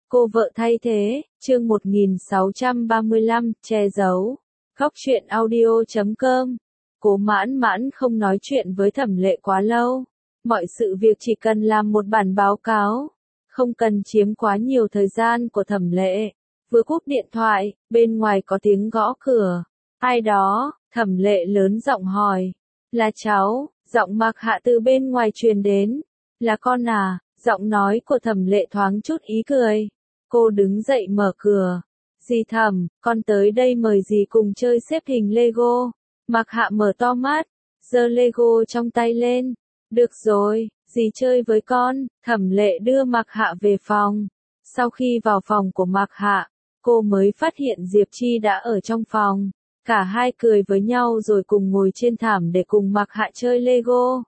Cô vợ thay thế, chương 1635, che giấu. Góc truyện audio.com. Cố mãn mãn không nói chuyện với Thẩm Lệ quá lâu. Mọi sự việc chỉ cần làm một bản báo cáo, không cần chiếm quá nhiều thời gian của Thẩm Lệ. Vừa cúp điện thoại, bên ngoài có tiếng gõ cửa. Ai đó? Thẩm Lệ lớn giọng hỏi. Là cháu, giọng Mạc Hạ từ bên ngoài truyền đến. Là con à? Giọng nói của Thẩm Lệ thoáng chút ý cười. Cô đứng dậy mở cửa. Dì Thẩm, con tới đây mời dì cùng chơi xếp hình Lego. Mạc Hạ mở to mắt, giơ Lego trong tay lên. Được rồi, dì chơi với con. Thẩm Lệ đưa Mạc Hạ về phòng. Sau khi vào phòng của Mạc Hạ, cô mới phát hiện Diệp Chi đã ở trong phòng. Cả hai cười với nhau rồi cùng ngồi trên thảm để cùng Mạc Hạ chơi Lego.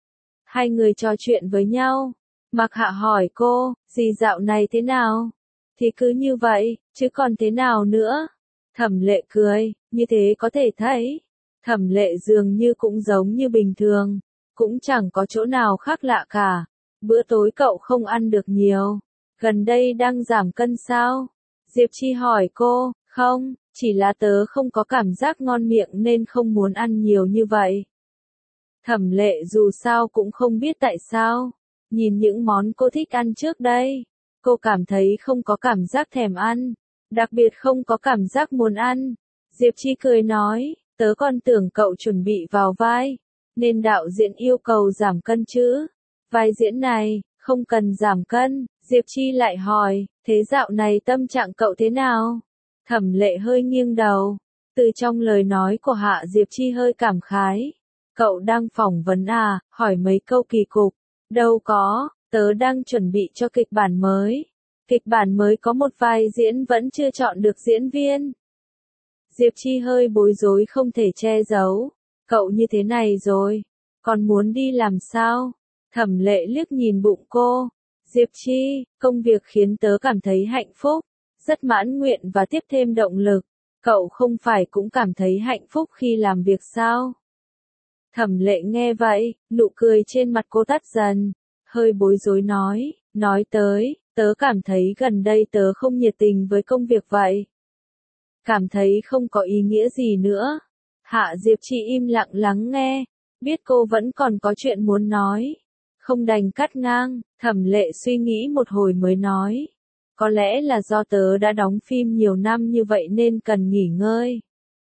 Hai người trò chuyện với nhau. Mạc Hạ hỏi cô, dì dạo này thế nào? Thì cứ như vậy, chứ còn thế nào nữa? Thẩm Lệ cười, như thế có thể thấy. Thẩm Lệ dường như cũng giống như bình thường, cũng chẳng có chỗ nào khác lạ cả. Bữa tối cậu không ăn được nhiều, gần đây đang giảm cân sao? Diệp Chi hỏi cô, không, chỉ là tớ không có cảm giác ngon miệng nên không muốn ăn nhiều như vậy. Thẩm Lệ dù sao cũng không biết tại sao, nhìn những món cô thích ăn trước đây, cô cảm thấy không có cảm giác thèm ăn, đặc biệt không có cảm giác muốn ăn. Diệp Chi cười nói, tớ còn tưởng cậu chuẩn bị vào vai, nên đạo diễn yêu cầu giảm cân chứ. Vai diễn này, không cần giảm cân. Diệp Chi lại hỏi, thế dạo này tâm trạng cậu thế nào? Thẩm Lệ hơi nghiêng đầu, từ trong lời nói của Hạ Diệp Chi hơi cảm khái. Cậu đang phỏng vấn à, hỏi mấy câu kỳ cục. Đâu có, tớ đang chuẩn bị cho kịch bản mới. Kịch bản mới có một vai diễn vẫn chưa chọn được diễn viên. Diệp Chi hơi bối rối không thể che giấu. Cậu như thế này rồi, còn muốn đi làm sao? Thẩm Lệ liếc nhìn bụng cô. Diệp Chi, công việc khiến tớ cảm thấy hạnh phúc, rất mãn nguyện và tiếp thêm động lực. Cậu không phải cũng cảm thấy hạnh phúc khi làm việc sao? Thẩm Lệ nghe vậy, nụ cười trên mặt cô tắt dần, hơi bối rối nói tới, tớ cảm thấy gần đây tớ không nhiệt tình với công việc vậy. Cảm thấy không có ý nghĩa gì nữa. Hạ Diệp Chi im lặng lắng nghe, biết cô vẫn còn có chuyện muốn nói. Không đành cắt ngang, Thẩm Lệ suy nghĩ một hồi mới nói. Có lẽ là do tớ đã đóng phim nhiều năm như vậy nên cần nghỉ ngơi.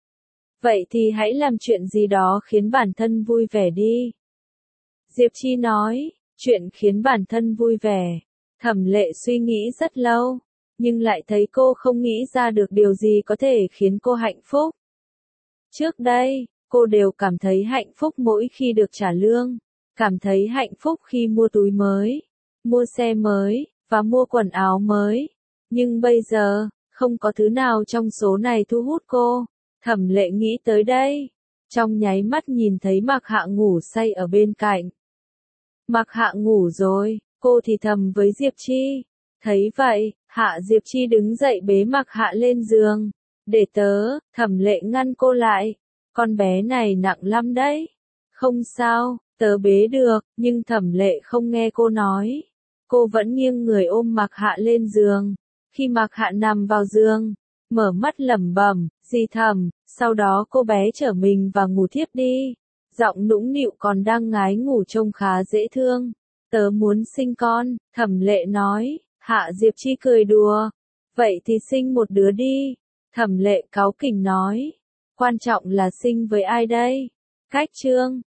Vậy thì hãy làm chuyện gì đó khiến bản thân vui vẻ đi. Diệp Chi nói, chuyện khiến bản thân vui vẻ. Thẩm Lệ suy nghĩ rất lâu, nhưng lại thấy cô không nghĩ ra được điều gì có thể khiến cô hạnh phúc. Trước đây, cô đều cảm thấy hạnh phúc mỗi khi được trả lương, cảm thấy hạnh phúc khi mua túi mới, mua xe mới, và mua quần áo mới. Nhưng bây giờ, không có thứ nào trong số này thu hút cô. Thẩm Lệ nghĩ tới đây, trong nháy mắt nhìn thấy Mạc Hạ ngủ say ở bên cạnh. Mạc Hạ ngủ rồi, cô thì thầm với Diệp Chi. Thấy vậy, Hạ Diệp Chi đứng dậy bế Mạc Hạ lên giường. Để tớ. Thẩm Lệ ngăn cô lại. Con bé này nặng lắm đấy. Không sao, tớ bế được, nhưng Thẩm Lệ không nghe cô nói. Cô vẫn nghiêng người ôm Mạc Hạ lên giường. Khi Mạc Hạ nằm vào giường, mở mắt lẩm bẩm, dì Thẩm, sau đó cô bé trở mình và ngủ thiếp đi. Giọng nũng nịu còn đang ngái ngủ trông khá dễ thương. Tớ muốn sinh con, Thẩm Lệ nói. Hạ Diệp Chi cười đùa. Vậy thì sinh một đứa đi. Thẩm Lệ cáu kỉnh nói. Quan trọng là sinh với ai đây? Cách chương.